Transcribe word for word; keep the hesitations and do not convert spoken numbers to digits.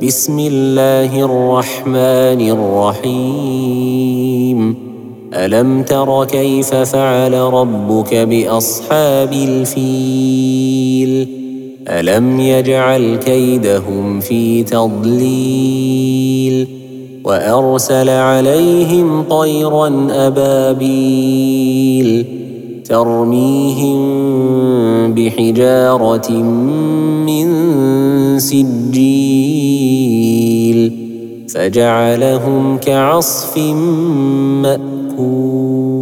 بسم الله الرحمن الرحيم ألم تر كيف فعل ربك بأصحاب الفيل ألم يجعل كيدهم في تضليل وأرسل عليهم طيرا أبابيل ترميهم بحجارة من سجيل فجعلهم كعصف مأكول.